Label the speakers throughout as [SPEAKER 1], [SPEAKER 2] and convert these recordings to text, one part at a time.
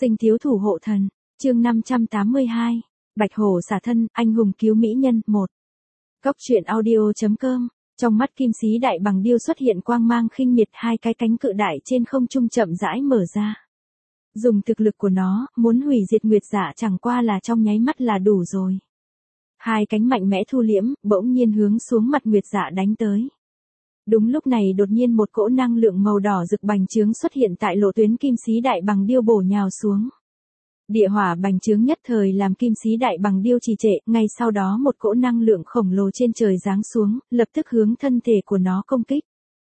[SPEAKER 1] Sinh thiếu thủ hộ thần, chương 582, Bạch Hổ xả thân, anh hùng cứu mỹ nhân, 1. Cốc truyện audio.com, trong mắt Kim Sĩ Đại Bằng Điêu xuất hiện quang mang khinh miệt, hai cái cánh cự đại trên không trung chậm rãi mở ra. Dùng thực lực của nó, muốn hủy diệt Nguyệt Dạ chẳng qua là trong nháy mắt là đủ rồi. Hai cánh mạnh mẽ thu liễm, bỗng nhiên hướng xuống mặt Nguyệt Dạ đánh tới. Đúng lúc này đột nhiên một cỗ năng lượng màu đỏ rực bành trướng xuất hiện tại lộ tuyến Kim Sĩ Đại Bằng Điêu bổ nhào xuống. Địa hỏa bành trướng nhất thời làm Kim Sĩ Đại Bằng Điêu trì trệ, ngay sau đó một cỗ năng lượng khổng lồ trên trời giáng xuống, lập tức hướng thân thể của nó công kích.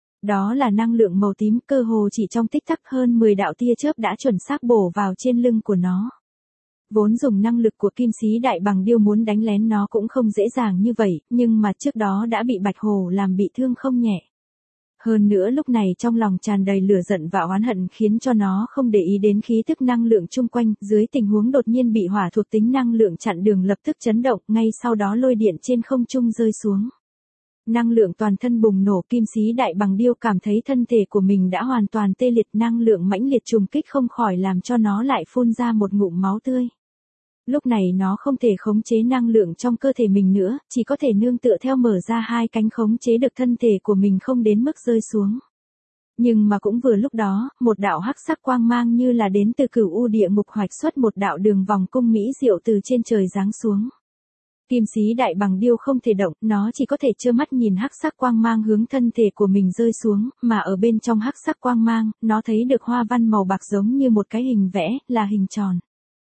[SPEAKER 1] Đó là năng lượng màu tím, cơ hồ chỉ trong tích tắc hơn 10 đạo tia chớp đã chuẩn xác bổ vào trên lưng của nó. Vốn dùng năng lực của Kim Sĩ Đại Bằng Điêu muốn đánh lén nó cũng không dễ dàng như vậy, nhưng mà trước đó đã bị Bạch Hổ làm bị thương không nhẹ. Hơn nữa lúc này trong lòng tràn đầy lửa giận và oán hận khiến cho nó không để ý đến khí tức năng lượng chung quanh, dưới tình huống đột nhiên bị hỏa thuộc tính năng lượng chặn đường lập tức chấn động, ngay sau đó lôi điện trên không trung rơi xuống. Năng lượng toàn thân bùng nổ, Kim Sĩ Đại Bằng Điêu cảm thấy thân thể của mình đã hoàn toàn tê liệt, năng lượng mãnh liệt trùng kích không khỏi làm cho nó lại phun ra một ngụm máu tươi. Lúc này nó không thể khống chế năng lượng trong cơ thể mình nữa, chỉ có thể nương tựa theo mở ra hai cánh khống chế được thân thể của mình không đến mức rơi xuống. Nhưng mà cũng vừa lúc đó, một đạo hắc sắc quang mang như là đến từ Cửu U địa ngục hoạch xuất một đạo đường vòng cung mỹ diệu từ trên trời giáng xuống. Kim Sĩ Đại Bằng Điêu không thể động, nó chỉ có thể trơ mắt nhìn hắc sắc quang mang hướng thân thể của mình rơi xuống, mà ở bên trong hắc sắc quang mang, nó thấy được hoa văn màu bạc giống như một cái hình vẽ, là hình tròn.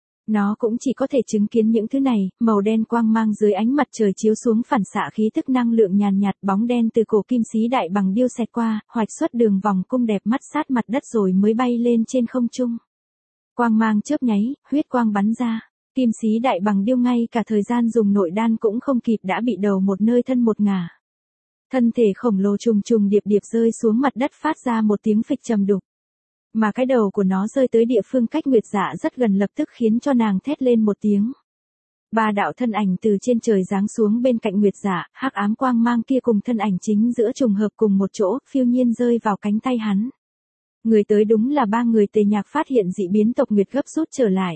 [SPEAKER 1] Nó cũng chỉ có thể chứng kiến những thứ này, màu đen quang mang dưới ánh mặt trời chiếu xuống phản xạ khí tức năng lượng nhàn nhạt, bóng đen từ cổ Kim Sĩ Đại Bằng Điêu xẹt qua, hoạch xuất đường vòng cung đẹp mắt sát mặt đất rồi mới bay lên trên không trung. Quang mang chớp nháy, huyết quang bắn ra. Kim Sĩ Đại Bằng Điêu ngay cả thời gian dùng nội đan cũng không kịp đã bị đầu một nơi thân một ngả. Thân thể khổng lồ trùng trùng điệp điệp rơi xuống mặt đất phát ra một tiếng phịch trầm đục. Mà cái đầu của nó rơi tới địa phương cách Nguyệt Dạ rất gần lập tức khiến cho nàng thét lên một tiếng. Ba đạo thân ảnh từ trên trời giáng xuống bên cạnh Nguyệt Dạ, hắc ám quang mang kia cùng thân ảnh chính giữa trùng hợp cùng một chỗ, phiêu nhiên rơi vào cánh tay hắn. Người tới đúng là ba người. Tề Nhạc phát hiện dị biến tộc Nguyệt gấp rút trở lại.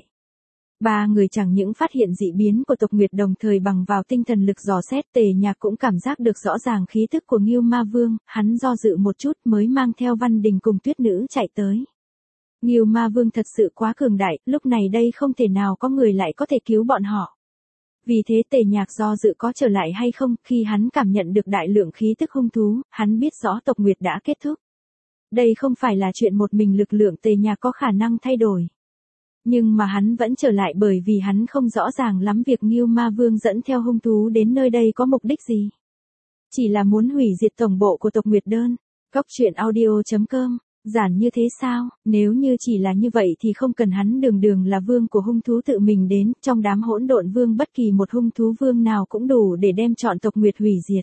[SPEAKER 1] Ba người chẳng những phát hiện dị biến của tộc Nguyệt đồng thời bằng vào tinh thần lực dò xét, Tề Nhạc cũng cảm giác được rõ ràng khí tức của Ngưu Ma Vương, hắn do dự một chút mới mang theo Văn Đình cùng Tuyết Nữ chạy tới. Ngưu Ma Vương thật sự quá cường đại, lúc này đây không thể nào có người lại có thể cứu bọn họ. Vì thế Tề Nhạc do dự có trở lại hay không, khi hắn cảm nhận được đại lượng khí tức hung thú, hắn biết rõ tộc Nguyệt đã kết thúc. Đây không phải là chuyện một mình lực lượng Tề Nhạc có khả năng thay đổi. Nhưng mà hắn vẫn trở lại bởi vì hắn không rõ ràng lắm việc Ngưu Ma Vương dẫn theo hung thú đến nơi đây có mục đích gì. Chỉ là muốn hủy diệt tổng bộ của tộc Nguyệt đơn. Cốc truyện audio.com, giản như thế sao, nếu như chỉ là như vậy thì không cần hắn đường đường là vương của hung thú tự mình đến, trong đám hỗn độn vương bất kỳ một hung thú vương nào cũng đủ để đem trọn tộc Nguyệt hủy diệt.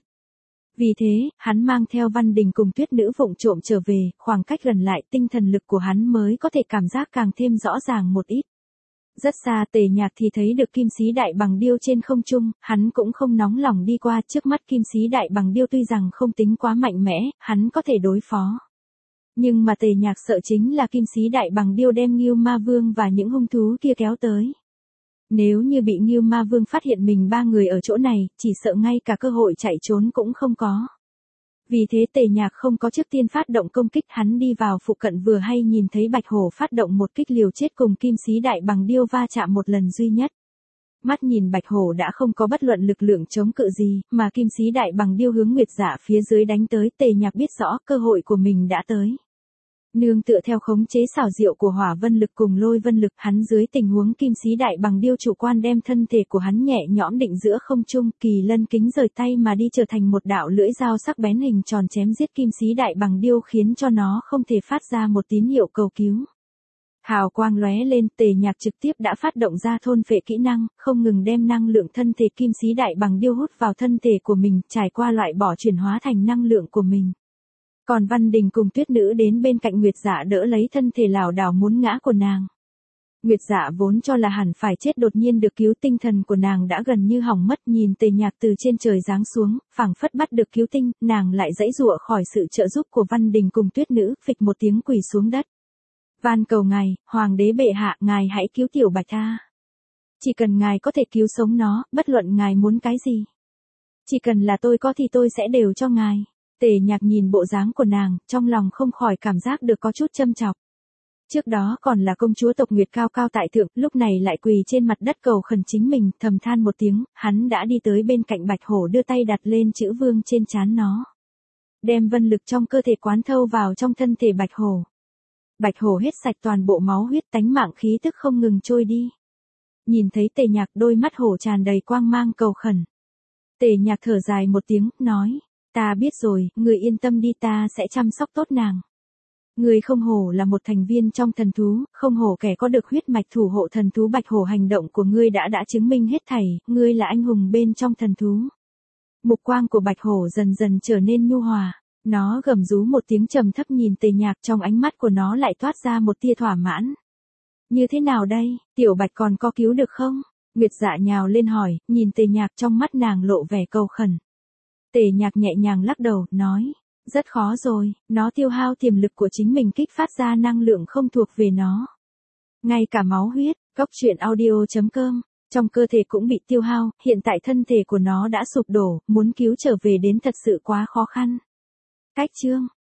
[SPEAKER 1] Vì thế, hắn mang theo Văn Đình cùng Tuyết Nữ vụng trộm trở về, khoảng cách gần lại tinh thần lực của hắn mới có thể cảm giác càng thêm rõ ràng một ít. Rất xa Tề Nhạc thì thấy được Kim Sĩ Đại Bằng Điêu trên không trung, hắn cũng không nóng lòng đi qua, trước mắt Kim Sĩ Đại Bằng Điêu tuy rằng không tính quá mạnh mẽ, hắn có thể đối phó. Nhưng mà Tề Nhạc sợ chính là Kim Sĩ Đại Bằng Điêu đem Ngưu Ma Vương và những hung thú kia kéo tới. Nếu như bị Ngưu Ma Vương phát hiện mình ba người ở chỗ này, chỉ sợ ngay cả cơ hội chạy trốn cũng không có. Vì thế Tề Nhạc không có trước tiên phát động công kích, hắn đi vào phụ cận vừa hay nhìn thấy Bạch Hổ phát động một kích liều chết cùng Kim Sĩ Đại Bằng Điêu va chạm một lần duy nhất. Mắt nhìn Bạch Hổ đã không có bất luận lực lượng chống cự gì, mà Kim Sĩ Đại Bằng Điêu hướng Nguyệt Dạ phía dưới đánh tới, Tề Nhạc biết rõ cơ hội của mình đã tới. Nương tựa theo khống chế xảo diệu của hỏa vân lực cùng lôi vân lực, hắn dưới tình huống Kim Sĩ Đại Bằng Điêu chủ quan đem thân thể của hắn nhẹ nhõm định giữa không trung, Kỳ Lân kính rời tay mà đi trở thành một đạo lưỡi dao sắc bén hình tròn chém giết Kim Sĩ Đại Bằng Điêu khiến cho nó không thể phát ra một tín hiệu cầu cứu. Hào quang lóe lên, Tề Nhạc trực tiếp đã phát động ra thôn phệ kỹ năng, không ngừng đem năng lượng thân thể Kim Sĩ Đại Bằng Điêu hút vào thân thể của mình, trải qua loại bỏ chuyển hóa thành năng lượng của mình. Còn Văn Đình cùng Tuyết Nữ đến bên cạnh Nguyệt Dạ đỡ lấy thân thể lảo đảo muốn ngã của nàng. Nguyệt Dạ vốn cho là hẳn phải chết đột nhiên được cứu, tinh thần của nàng đã gần như hỏng mất, nhìn Tề Nhạc từ trên trời giáng xuống, phảng phất bắt được cứu tinh, nàng lại giãy giụa khỏi sự trợ giúp của Văn Đình cùng Tuyết Nữ, phịch một tiếng quỳ xuống đất. Van cầu ngài, hoàng đế bệ hạ, ngài hãy cứu tiểu bạch a. Chỉ cần ngài có thể cứu sống nó, bất luận ngài muốn cái gì. Chỉ cần là tôi có thì tôi sẽ đều cho ngài. Tề Nhạc nhìn bộ dáng của nàng, trong lòng không khỏi cảm giác được có chút châm chọc. Trước đó còn là công chúa tộc Nguyệt cao cao tại thượng, lúc này lại quỳ trên mặt đất cầu khẩn chính mình, thầm than một tiếng, hắn đã đi tới bên cạnh Bạch Hổ đưa tay đặt lên chữ vương trên trán nó. Đem vân lực trong cơ thể quán thâu vào trong thân thể Bạch Hổ. Bạch Hổ hết sạch toàn bộ máu huyết, tánh mạng khí tức không ngừng trôi đi. Nhìn thấy Tề Nhạc, đôi mắt hổ tràn đầy quang mang cầu khẩn. Tề Nhạc thở dài một tiếng, nói, ta biết rồi, người yên tâm đi, ta sẽ chăm sóc tốt nàng. Người không hổ là một thành viên trong thần thú, không hổ kẻ có được huyết mạch thủ hộ thần thú. Bạch Hổ, hành động của ngươi đã chứng minh hết thảy, ngươi là anh hùng bên trong thần thú. Mục quang của Bạch Hổ dần dần trở nên nhu hòa, nó gầm rú một tiếng trầm thấp nhìn Tề Nhạc, trong ánh mắt của nó lại toát ra một tia thỏa mãn. Như thế nào đây, tiểu Bạch còn có cứu được không? Nguyệt Dạ nhào lên hỏi, nhìn Tề Nhạc, trong mắt nàng lộ vẻ cầu khẩn. Tề Nhạc nhẹ nhàng lắc đầu, nói, rất khó rồi, nó tiêu hao tiềm lực của chính mình, kích phát ra năng lượng không thuộc về nó. Ngay cả máu huyết, Goctruyện.audio.com, trong cơ thể cũng bị tiêu hao, hiện tại thân thể của nó đã sụp đổ, muốn cứu trở về đến thật sự quá khó khăn. Cách chương